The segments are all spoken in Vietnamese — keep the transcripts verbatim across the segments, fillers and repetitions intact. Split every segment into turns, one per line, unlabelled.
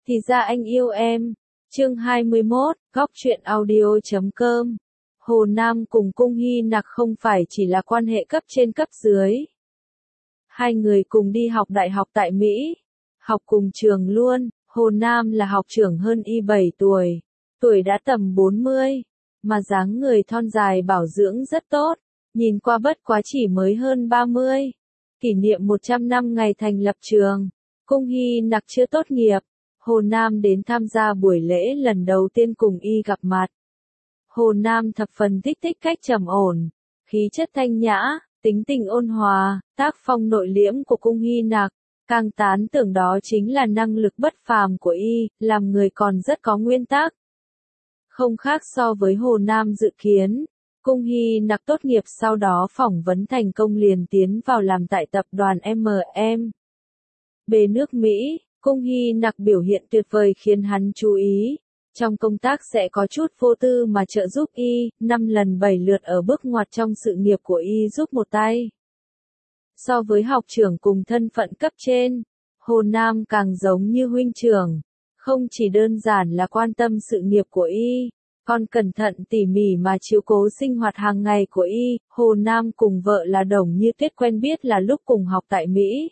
Thì ra anh yêu em. Chương hai mươi mốt, góc truyện audio chấm com. Hồ Nam cùng Cung Hy Nặc không phải chỉ là quan hệ cấp trên cấp dưới. Hai người cùng đi học đại học tại Mỹ. Học cùng trường luôn, Hồ Nam là học trưởng hơn y bảy tuổi. Tuổi đã tầm bốn mươi, mà dáng người thon dài bảo dưỡng rất tốt. Nhìn qua bất quá chỉ mới hơn ba mươi. Kỷ niệm một trăm năm ngày thành lập trường. Cung Hy Nặc chưa tốt nghiệp. Hồ Nam đến tham gia buổi lễ lần đầu tiên cùng y gặp mặt. Hồ Nam thập phần thích thích cách trầm ổn, khí chất thanh nhã, tính tình ôn hòa, tác phong nội liễm của Cung Hy Nặc. Càng tán tưởng đó chính là năng lực bất phàm của y, làm người còn rất có nguyên tắc. Không khác so với Hồ Nam dự kiến, Cung Hy Nặc tốt nghiệp sau đó phỏng vấn thành công liền tiến vào làm tại tập đoàn em em. Bê nước Mỹ. Cung Hy Nặc biểu hiện tuyệt vời khiến hắn chú ý. Trong công tác sẽ có chút vô tư mà trợ giúp y, năm lần bảy lượt ở bước ngoặt trong sự nghiệp của y giúp một tay. So với học trưởng cùng thân phận cấp trên, Hồ Nam càng giống như huynh trưởng. Không chỉ đơn giản là quan tâm sự nghiệp của y, còn cẩn thận tỉ mỉ mà chiếu cố sinh hoạt hàng ngày của y. Hồ Nam cùng vợ là Đồng Như Tuyết quen biết là lúc cùng học tại Mỹ.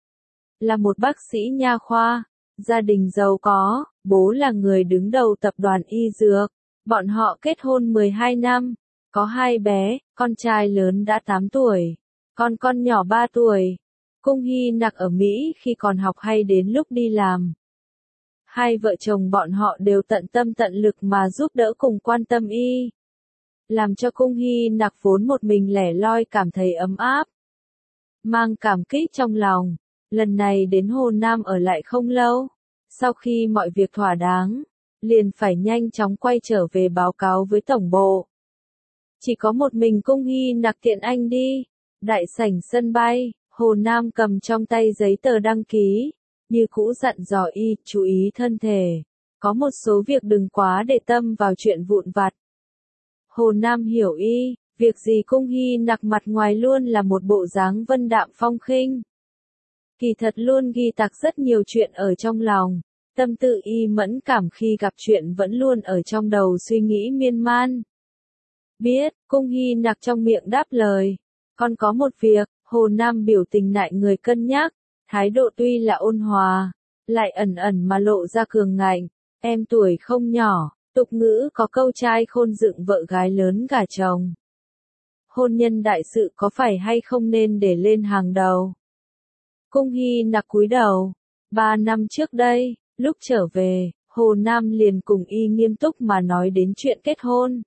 Là một bác sĩ nha khoa, gia đình giàu có, bố là người đứng đầu tập đoàn y dược. Bọn họ kết hôn mười hai năm, có hai bé, con trai lớn đã tám tuổi, còn con nhỏ ba tuổi. Cung Hy Nặc ở Mỹ khi còn học hay đến lúc đi làm. Hai vợ chồng bọn họ đều tận tâm tận lực mà giúp đỡ cùng quan tâm y. Làm cho Cung Hy Nặc vốn một mình lẻ loi cảm thấy ấm áp. Mang cảm kích trong lòng. Lần này đến Hồ Nam ở lại không lâu. Sau khi mọi việc thỏa đáng, liền phải nhanh chóng quay trở về báo cáo với tổng bộ. Chỉ có một mình Cung Hy Nặc kiện anh đi. Đại sảnh sân bay, Hồ Nam cầm trong tay giấy tờ đăng ký. Như cũ dặn dò y, chú ý thân thể. Có một số việc đừng quá để tâm vào chuyện vụn vặt. Hồ Nam hiểu y, việc gì Cung Hy Nặc mặt ngoài luôn là một bộ dáng vân đạm phong khinh. Kỳ thật luôn ghi tạc rất nhiều chuyện ở trong lòng. Tâm tư y mẫn cảm khi gặp chuyện vẫn luôn ở trong đầu suy nghĩ miên man. Biết, Cung Hy Nặc trong miệng đáp lời. Còn có một việc, Hồ Nam biểu tình nại người cân nhắc. Thái độ tuy là ôn hòa, lại ẩn ẩn mà lộ ra cường ngạnh. Em tuổi không nhỏ, tục ngữ có câu trai khôn dựng vợ gái lớn gả chồng. Hôn nhân đại sự có phải hay không nên để lên hàng đầu? Cung Hy Nặc cúi đầu. Ba năm trước đây, lúc trở về, Hồ Nam liền cùng y nghiêm túc mà nói đến chuyện kết hôn.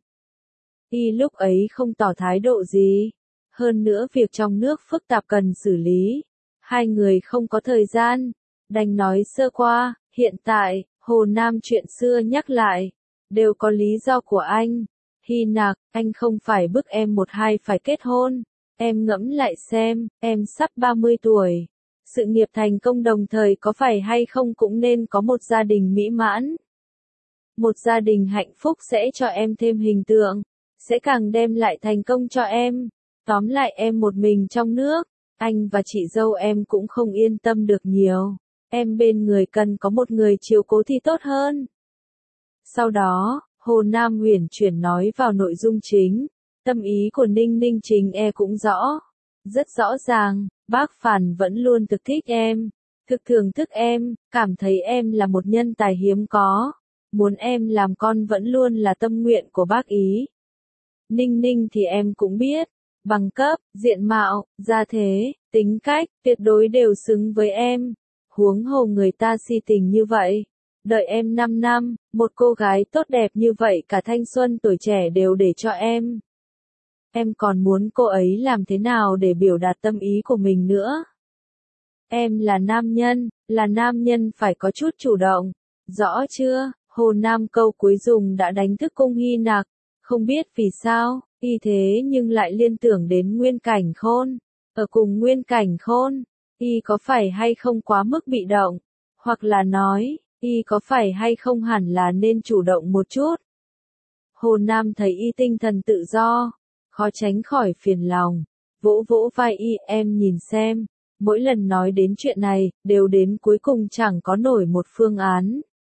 Y lúc ấy không tỏ thái độ gì. Hơn nữa việc trong nước phức tạp cần xử lý. Hai người không có thời gian. Đành nói sơ qua, hiện tại, Hồ Nam chuyện xưa nhắc lại. Đều có lý do của anh. Hy Nặc, anh không phải bức em một hai phải kết hôn. Em ngẫm lại xem, em sắp ba mươi tuổi. Sự nghiệp thành công đồng thời có phải hay không cũng nên có một gia đình mỹ mãn. Một gia đình hạnh phúc sẽ cho em thêm hình tượng, sẽ càng đem lại thành công cho em. Tóm lại em một mình trong nước, anh và chị dâu em cũng không yên tâm được nhiều. Em bên người cần có một người chiếu cố thì tốt hơn. Sau đó, Hồ Nam uyển chuyển nói vào nội dung chính. Tâm ý của Ninh Ninh Trình e cũng rõ. Rất rõ ràng. Bác Phàn vẫn luôn thực thích em, thực thưởng thức em, cảm thấy em là một nhân tài hiếm có. Muốn em làm con vẫn luôn là tâm nguyện của bác ý. Ninh Ninh thì em cũng biết, bằng cấp, diện mạo, gia thế, tính cách, tuyệt đối đều xứng với em. Huống hồ người ta si tình như vậy. Đợi em năm năm, một cô gái tốt đẹp như vậy cả thanh xuân tuổi trẻ đều để cho em. Em còn muốn cô ấy làm thế nào để biểu đạt tâm ý của mình nữa? Em là nam nhân, là nam nhân phải có chút chủ động. Rõ chưa? Hồ Nam câu cuối dùng đã đánh thức Cung Hy Nặc. Không biết vì sao, y thế nhưng lại liên tưởng đến Nguyên Cảnh Khôn. Ở cùng Nguyên Cảnh Khôn, y có phải hay không quá mức bị động? Hoặc là nói, y có phải hay không hẳn là nên chủ động một chút? Hồ Nam thấy y tinh thần tự do. Khó tránh khỏi phiền lòng, vỗ vỗ vai y, em nhìn xem, mỗi lần nói đến chuyện này, đều đến cuối cùng chẳng có nổi một phương án.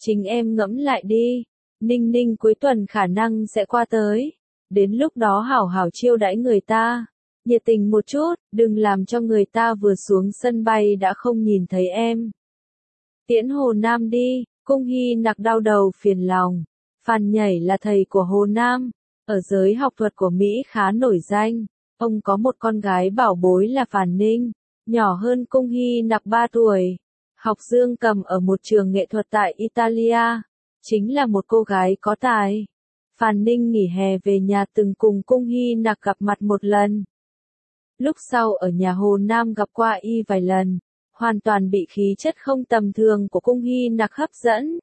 Chính em ngẫm lại đi. Ninh Ninh cuối tuần khả năng sẽ qua tới. Đến lúc đó hảo hảo chiêu đãi người ta. Nhiệt tình một chút, đừng làm cho người ta vừa xuống sân bay đã không nhìn thấy em. Tiễn Hồ Nam đi, Cung Hy Nặc đau đầu phiền lòng. Phan Nhảy là thầy của Hồ Nam, ở giới học thuật của Mỹ khá nổi danh. Ông có một con gái bảo bối là Phàn Ninh, nhỏ hơn Cung Hy Nặc ba tuổi. Học dương cầm ở một trường nghệ thuật tại Italia, chính là một cô gái có tài. Phàn Ninh nghỉ hè về nhà từng cùng Cung Hy Nặc gặp mặt một lần. Lúc sau ở nhà Hồ Nam gặp qua y vài lần, hoàn toàn bị khí chất không tầm thường của Cung Hy Nặc hấp dẫn.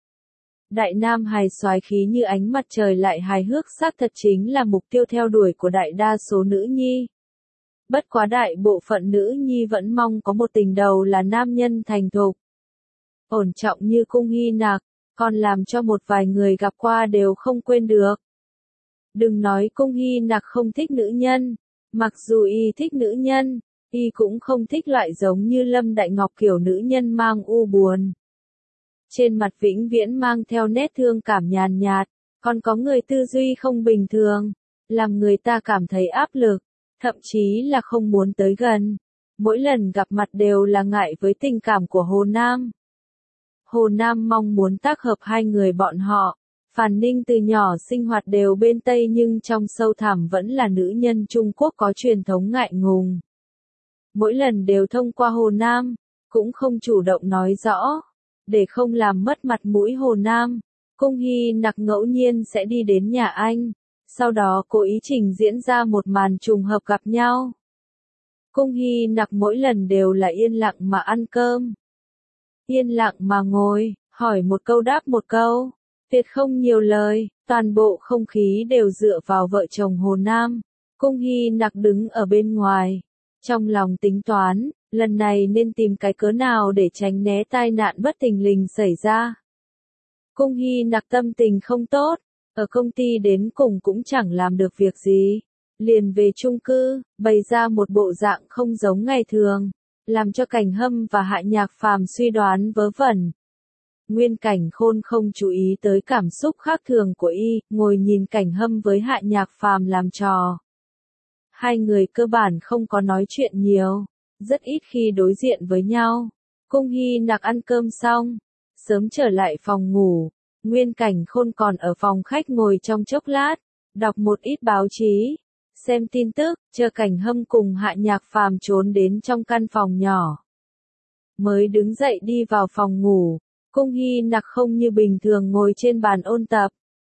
Đại nam hài soái khí như ánh mặt trời lại hài hước xác thật chính là mục tiêu theo đuổi của đại đa số nữ nhi. Bất quá đại bộ phận nữ nhi vẫn mong có một tình đầu là nam nhân thành thục, ổn trọng như Cung Hy Nặc, còn làm cho một vài người gặp qua đều không quên được. Đừng nói Cung Hy Nặc không thích nữ nhân, mặc dù y thích nữ nhân, y cũng không thích loại giống như Lâm Đại Ngọc kiểu nữ nhân mang u buồn. Trên mặt vĩnh viễn mang theo nét thương cảm nhàn nhạt, còn có người tư duy không bình thường, làm người ta cảm thấy áp lực, thậm chí là không muốn tới gần. Mỗi lần gặp mặt đều là ngại với tình cảm của Hồ Nam. Hồ Nam mong muốn tác hợp hai người bọn họ. Phàn Ninh từ nhỏ sinh hoạt đều bên Tây nhưng trong sâu thẳm vẫn là nữ nhân Trung Quốc có truyền thống ngại ngùng. Mỗi lần đều thông qua Hồ Nam, cũng không chủ động nói rõ. Để không làm mất mặt mũi Hồ Nam, Cung Hy Nặc ngẫu nhiên sẽ đi đến nhà anh, sau đó cố ý trình diễn ra một màn trùng hợp gặp nhau. Cung Hy Nặc mỗi lần đều là yên lặng mà ăn cơm. Yên lặng mà ngồi, hỏi một câu đáp một câu, tuyệt không nhiều lời, toàn bộ không khí đều dựa vào vợ chồng Hồ Nam. Cung Hy Nặc đứng ở bên ngoài, trong lòng tính toán, lần này nên tìm cái cớ nào để tránh né tai nạn bất thình lình xảy ra. Cung Hy Nặc tâm tình không tốt, ở công ty đến cùng cũng chẳng làm được việc gì, liền về chung cư, bày ra một bộ dạng không giống ngày thường, làm cho Cảnh Hâm và Hạ Nhạc Phàm suy đoán vớ vẩn. Nguyên Cảnh Khôn không chú ý tới cảm xúc khác thường của y, ngồi nhìn Cảnh Hâm với Hạ Nhạc Phàm làm trò. Hai người cơ bản không có nói chuyện nhiều, rất ít khi đối diện với nhau. Cung Hy Nặc ăn cơm xong, sớm trở lại phòng ngủ, Nguyên Cảnh Khôn còn ở phòng khách ngồi trong chốc lát, đọc một ít báo chí, xem tin tức, chờ Cảnh Hâm cùng Hạ Nhạc Phàm trốn đến trong căn phòng nhỏ. Mới đứng dậy đi vào phòng ngủ, Cung Hy Nặc không như bình thường ngồi trên bàn ôn tập,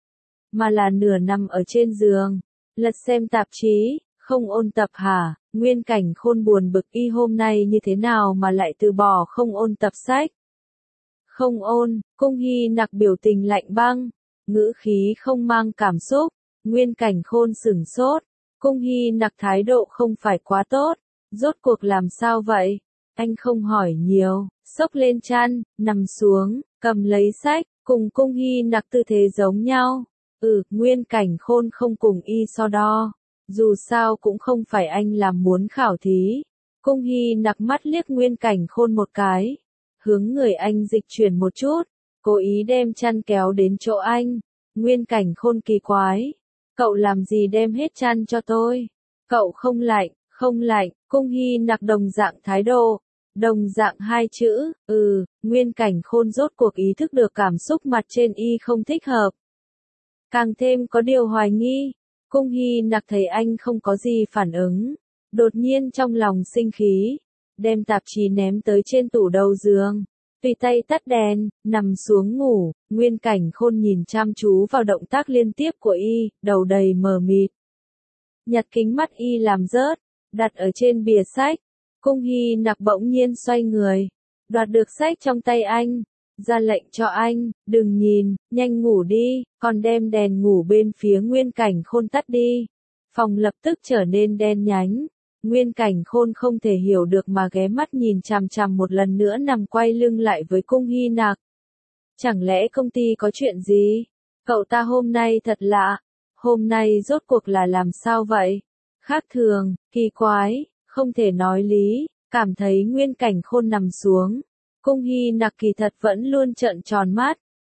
mà là nửa nằm ở trên giường, lật xem tạp chí. Không ôn tập hả? Nguyên Cảnh Khôn buồn bực y hôm nay như thế nào mà lại từ bỏ không ôn tập sách. Không ôn, Cung Hy Nặc biểu tình lạnh băng, ngữ khí không mang cảm xúc. Nguyên Cảnh Khôn sửng sốt, Cung Hy Nặc thái độ không phải quá tốt, rốt cuộc làm sao vậy? Anh không hỏi nhiều, xốc lên chăn, nằm xuống, cầm lấy sách, cùng Cung Hy Nặc tư thế giống nhau. Ừ, Nguyên Cảnh Khôn không cùng y so đo. Dù sao cũng không phải anh làm muốn khảo thí. Cung Hy Nặc mắt liếc Nguyên Cảnh Khôn một cái, hướng người anh dịch chuyển một chút, cố ý đem chăn kéo đến chỗ anh. Nguyên Cảnh Khôn kỳ quái, cậu làm gì đem hết chăn cho tôi? Cậu không lạnh, không lạnh. Cung Hy Nặc đồng dạng thái độ, đồng dạng hai chữ, ừ. Nguyên Cảnh Khôn rốt cuộc ý thức được cảm xúc mặt trên y không thích hợp, càng thêm có điều hoài nghi. Cung Hy Nặc thấy anh không có gì phản ứng, đột nhiên trong lòng sinh khí, đem tạp chí ném tới trên tủ đầu giường, tùy tay tắt đèn, nằm xuống ngủ. Nguyên Cảnh Khôn nhìn chăm chú vào động tác liên tiếp của y, đầu đầy mờ mịt. Nhặt kính mắt y làm rớt, đặt ở trên bìa sách. Cung Hy Nặc bỗng nhiên xoay người, đoạt được sách trong tay anh, ra lệnh cho anh, đừng nhìn, nhanh ngủ đi, còn đem đèn ngủ bên phía Nguyên Cảnh Khôn tắt đi. Phòng lập tức trở nên đen nhánh. Nguyên Cảnh Khôn không thể hiểu được mà ghé mắt nhìn chằm chằm một lần nữa nằm quay lưng lại với Cung Hy Nặc. Chẳng lẽ công ty có chuyện gì? Cậu ta hôm nay thật lạ. Hôm nay rốt cuộc là làm sao vậy? Khác thường, kỳ quái, không thể nói lý. Cảm thấy Nguyên Cảnh Khôn nằm xuống, Cung Hy Nặc kỳ thật vẫn luôn trợn tròn mắt,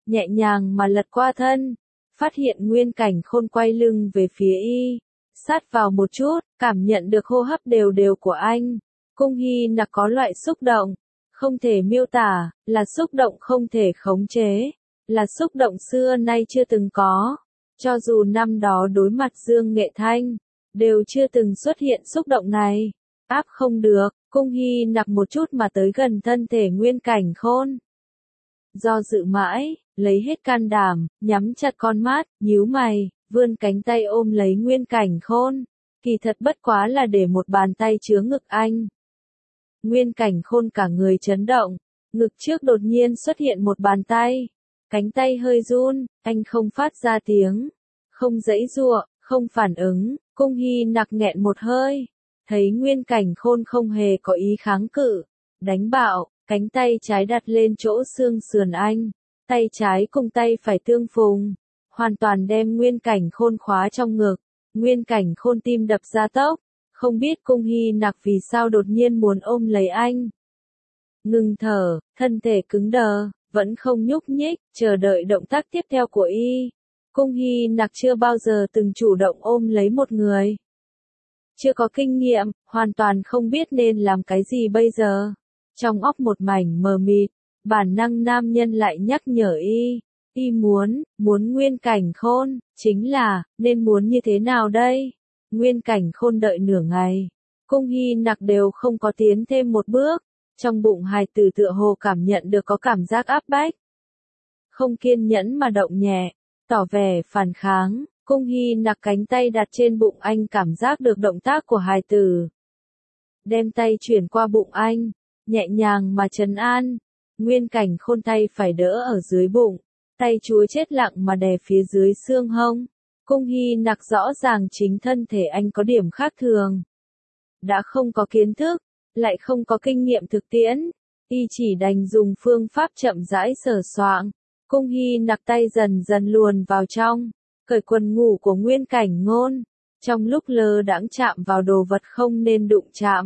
nhẹ nhàng mà lật qua thân, phát hiện Nguyên Cảnh Khôn quay lưng về phía y, sát vào một chút, cảm nhận được hô hấp đều đều của anh. Cung Hy Nặc có loại xúc động, không thể miêu tả, là xúc động không thể khống chế, là xúc động xưa nay chưa từng có. Cho dù năm đó đối mặt Dương Nghệ Thanh, đều chưa từng xuất hiện xúc động này. Áp không được, Cung Hy Nặc một chút mà tới gần thân thể Nguyên Cảnh Khôn. Do dự mãi, lấy hết can đảm, nhắm chặt con mắt, nhíu mày, vươn cánh tay ôm lấy Nguyên Cảnh Khôn. Kỳ thật bất quá là để một bàn tay chứa ngực anh. Nguyên Cảnh Khôn cả người chấn động, ngực trước đột nhiên xuất hiện một bàn tay. Cánh tay hơi run, anh không phát ra tiếng, không giãy giụa, không phản ứng. Cung Hy Nặc nghẹn một hơi, thấy Nguyên Cảnh Khôn không hề có ý kháng cự, đánh bạo, cánh tay trái đặt lên chỗ xương sườn anh, tay trái cùng tay phải tương phùng, hoàn toàn đem Nguyên Cảnh Khôn khóa trong ngực. Nguyên Cảnh Khôn tim đập ra tốc, không biết Cung Hy Nặc vì sao đột nhiên muốn ôm lấy anh. Ngừng thở, thân thể cứng đờ, vẫn không nhúc nhích, chờ đợi động tác tiếp theo của y. Cung Hy Nặc chưa bao giờ từng chủ động ôm lấy một người. Chưa có kinh nghiệm, hoàn toàn không biết nên làm cái gì bây giờ. Trong óc một mảnh mờ mịt, bản năng nam nhân lại nhắc nhở y. Y muốn, muốn Nguyên Cảnh Khôn, chính là, nên muốn như thế nào đây? Nguyên Cảnh Khôn đợi nửa ngày. Cung Hy Nặc đều không có tiến thêm một bước. Trong bụng hài tử tựa hồ cảm nhận được có cảm giác áp bách. Không kiên nhẫn mà động nhẹ, tỏ vẻ phản kháng. Cung Hy Nặc cánh tay đặt trên bụng anh, cảm giác được động tác của hài tử. Đem tay chuyển qua bụng anh, nhẹ nhàng mà trấn an. Nguyên Cảnh Khôn tay phải đỡ ở dưới bụng, tay chúa chết lặng mà đè phía dưới xương hông. Cung Hy Nặc rõ ràng chính thân thể anh có điểm khác thường. Đã không có kiến thức, lại không có kinh nghiệm thực tiễn, y chỉ đành dùng phương pháp chậm rãi sờ soạng. Cung Hy Nặc tay dần dần luồn vào trong, cởi quần ngủ của Nguyên Cảnh Ngôn, trong lúc lơ đãng chạm vào đồ vật không nên đụng chạm.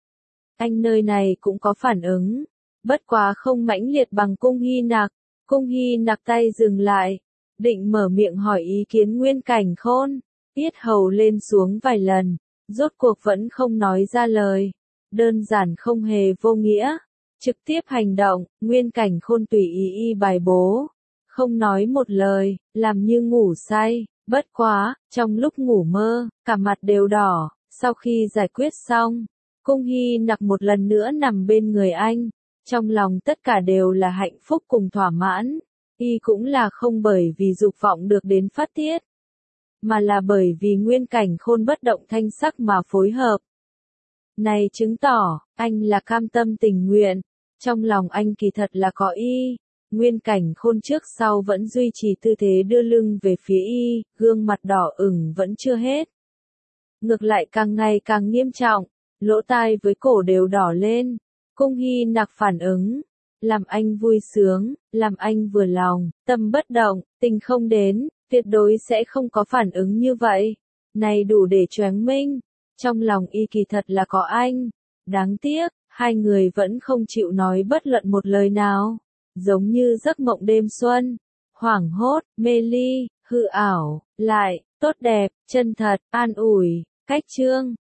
Anh nơi này cũng có phản ứng, bất quá không mãnh liệt bằng Cung Hy Nặc. Cung Hy Nặc tay dừng lại, định mở miệng hỏi ý kiến Nguyên Cảnh Khôn, yết hầu lên xuống vài lần, rốt cuộc vẫn không nói ra lời. Đơn giản không hề vô nghĩa, trực tiếp hành động. Nguyên Cảnh Khôn tùy ý y bài bố, không nói một lời, làm như ngủ say. Bất quá, trong lúc ngủ mơ, cả mặt đều đỏ. Sau khi giải quyết xong, Cung Hy Nặc một lần nữa nằm bên người anh, trong lòng tất cả đều là hạnh phúc cùng thỏa mãn. Y cũng là không bởi vì dục vọng được đến phát tiết, mà là bởi vì Nguyên Cảnh Khôn bất động thanh sắc mà phối hợp. Này chứng tỏ, anh là cam tâm tình nguyện, trong lòng anh kỳ thật là có y. Nguyên Cảnh Khôn trước sau vẫn duy trì tư thế đưa lưng về phía y, gương mặt đỏ ửng vẫn chưa hết. Ngược lại càng ngày càng nghiêm trọng, lỗ tai với cổ đều đỏ lên. Cung Hy Nặc phản ứng, làm anh vui sướng, làm anh vừa lòng, tâm bất động, tình không đến, tuyệt đối sẽ không có phản ứng như vậy. Này đủ để choáng minh. Trong lòng y kỳ thật là có anh. Đáng tiếc, hai người vẫn không chịu nói bất luận một lời nào. Giống như giấc mộng đêm xuân. Hoảng hốt, mê ly, hư ảo, lại, tốt đẹp, chân thật, an ủi. Cách chương